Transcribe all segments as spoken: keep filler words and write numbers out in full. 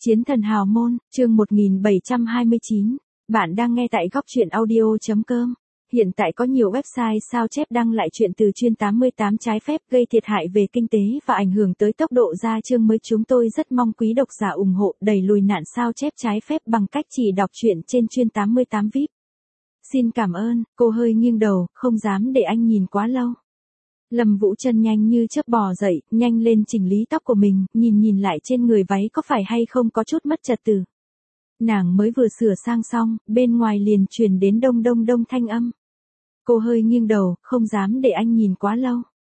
Chiến thần hào môn, chương một nghìn bảy trăm hai mươi chín. Bạn đang nghe tại góc truyện audio chấm com. Hiện tại có nhiều website sao chép đăng lại chuyện từ chuyên tám mươi tám trái phép gây thiệt hại về kinh tế và ảnh hưởng tới tốc độ ra chương mới. Chúng tôi rất mong quý độc giả ủng hộ đẩy lùi nạn sao chép trái phép bằng cách chỉ đọc truyện trên chuyên tám mươi tám vi ai pi. Xin cảm ơn. Cô hơi nghiêng đầu, không dám để anh nhìn quá lâu. Lâm Vũ Trân nhanh như chớp bò dậy, nhanh lên chỉnh lý tóc của mình, nhìn nhìn lại trên người váy có phải hay không có chút mất trật tự. Nàng mới vừa sửa sang xong, bên ngoài liền truyền đến đông đông đông thanh âm. Cô hơi nghiêng đầu, không dám để anh nhìn quá lâu.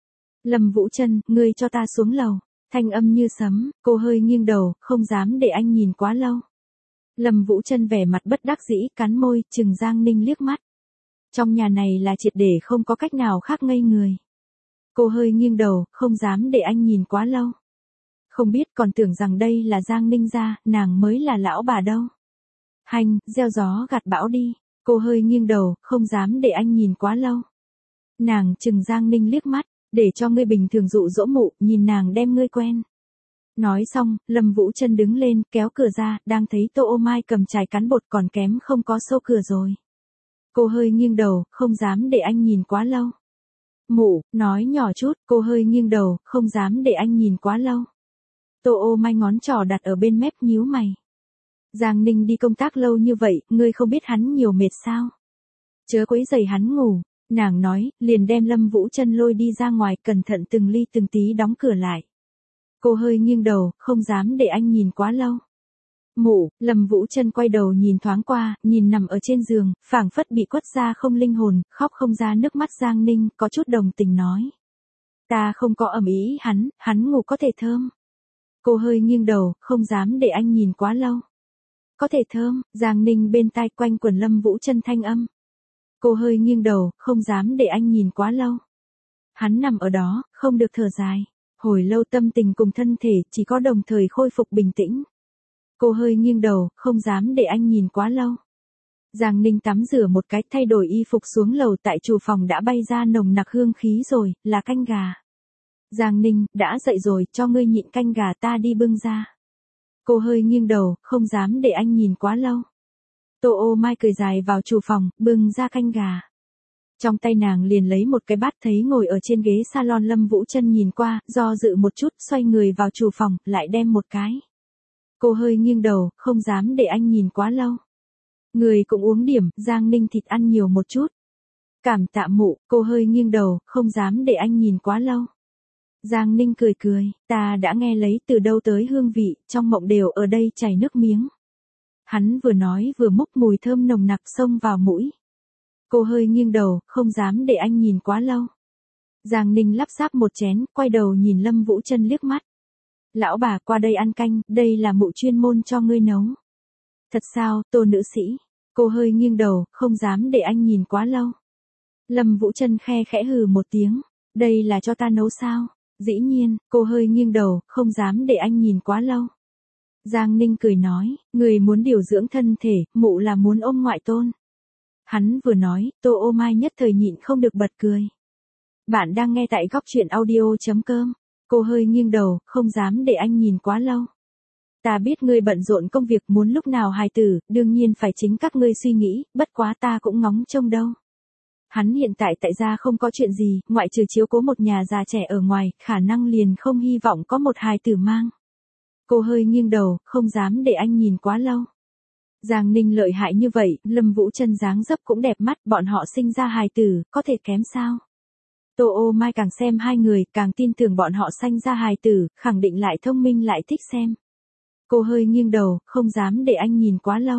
Lâm Vũ Trân, ngươi cho ta xuống lầu. Thanh âm như sấm, cô hơi nghiêng đầu, không dám để anh nhìn quá lâu. Lâm Vũ Trân vẻ mặt bất đắc dĩ, cắn môi, chừng Giang Ninh liếc mắt. Trong nhà này là triệt để không có cách nào khác ngây người. Cô hơi nghiêng đầu, không dám để anh nhìn quá lâu. Không biết còn tưởng rằng đây là Giang Ninh gia, nàng mới là lão bà đâu. Hành, gieo gió gặt bão đi. Cô hơi nghiêng đầu, không dám để anh nhìn quá lâu. Nàng chừng Giang Ninh liếc mắt, để cho ngươi bình thường dụ dỗ mụ, nhìn nàng đem ngươi quen. Nói xong, Lâm Vũ Trân đứng lên, kéo cửa ra, đang thấy Tô Ô Mai cầm chải cán bột còn kém không có xô cửa rồi. Cô hơi nghiêng đầu, không dám để anh nhìn quá lâu. Mụ, nói nhỏ chút, cô hơi nghiêng đầu, không dám để anh nhìn quá lâu. Tô Ô Mai ngón trỏ đặt ở bên mép nhíu mày. Giang Ninh đi công tác lâu như vậy, ngươi không biết hắn nhiều mệt sao? Chớ quấy rầy hắn ngủ, nàng nói, liền đem Lâm Vũ Trân lôi đi ra ngoài, cẩn thận từng ly từng tí đóng cửa lại. Cô hơi nghiêng đầu, không dám để anh nhìn quá lâu. Mụ, Lâm Vũ Trân quay đầu nhìn thoáng qua, nhìn nằm ở trên giường, phảng phất bị quất ra không linh hồn, khóc không ra nước mắt Giang Ninh, có chút đồng tình nói. Ta không có ầm ý hắn, hắn ngủ có thể thơm. Cô hơi nghiêng đầu, không dám để anh nhìn quá lâu. Có thể thơm, Giang Ninh bên tai quanh quẩn Lâm Vũ Trân thanh âm. Cô hơi nghiêng đầu, không dám để anh nhìn quá lâu. Hắn nằm ở đó, không được thở dài. Hồi lâu tâm tình cùng thân thể chỉ có đồng thời khôi phục bình tĩnh. Cô hơi nghiêng đầu, không dám để anh nhìn quá lâu. Giang Ninh tắm rửa một cái, thay đổi y phục xuống lầu, tại chủ phòng đã bay ra nồng nặc hương khí rồi, là canh gà. Giang Ninh, đã dậy rồi, cho ngươi nhịn canh gà ta đi bưng ra. Cô hơi nghiêng đầu, không dám để anh nhìn quá lâu. Tô Ô Mai cười dài vào chủ phòng, bưng ra canh gà. Trong tay nàng liền lấy một cái bát, thấy ngồi ở trên ghế salon Lâm Vũ Trân nhìn qua, do dự một chút, xoay người vào chủ phòng, lại đem một cái. Cô hơi nghiêng đầu, không dám để anh nhìn quá lâu. Người cũng uống điểm, Giang Ninh thịt ăn nhiều một chút. Cảm tạ mụ, cô hơi nghiêng đầu, không dám để anh nhìn quá lâu. Giang Ninh cười cười, ta đã nghe lấy từ đâu tới hương vị, trong mộng đều ở đây chảy nước miếng. Hắn vừa nói vừa múc mùi thơm nồng nặc xông vào mũi. Cô hơi nghiêng đầu, không dám để anh nhìn quá lâu. Giang Ninh lắp ráp một chén, quay đầu nhìn Lâm Vũ Trân liếc mắt. Lão bà qua đây ăn canh, đây là mụ chuyên môn cho ngươi nấu. Thật sao, Tô nữ sĩ? Cô hơi nghiêng đầu, không dám để anh nhìn quá lâu. Lâm Vũ Trân khe khẽ hừ một tiếng, đây là cho ta nấu sao? Dĩ nhiên, cô hơi nghiêng đầu, không dám để anh nhìn quá lâu. Giang Ninh cười nói, người muốn điều dưỡng thân thể, mụ là muốn ôm ngoại tôn. Hắn vừa nói, Tô Ô Mai nhất thời nhịn không được bật cười. Bạn đang nghe tại góc truyện audio chấm com. Cô hơi nghiêng đầu, không dám để anh nhìn quá lâu. Ta biết ngươi bận rộn công việc, muốn lúc nào hài tử, đương nhiên phải chính các ngươi suy nghĩ, bất quá ta cũng ngóng trông đâu. Hắn hiện tại tại gia không có chuyện gì, ngoại trừ chiếu cố một nhà già trẻ ở ngoài, khả năng liền không hy vọng có một hài tử mang. Cô hơi nghiêng đầu, không dám để anh nhìn quá lâu. Giang Ninh lợi hại như vậy, Lâm Vũ Trân dáng dấp cũng đẹp mắt, bọn họ sinh ra hài tử, có thể kém sao? Tô Ô Mai càng xem hai người, càng tin tưởng bọn họ sanh ra hài tử, khẳng định lại thông minh lại thích xem. Cô hơi nghiêng đầu, không dám để anh nhìn quá lâu.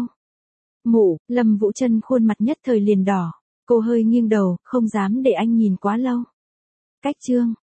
Mụ, Lâm Vũ Trân khuôn mặt nhất thời liền đỏ. Cô hơi nghiêng đầu, không dám để anh nhìn quá lâu. Cách chương.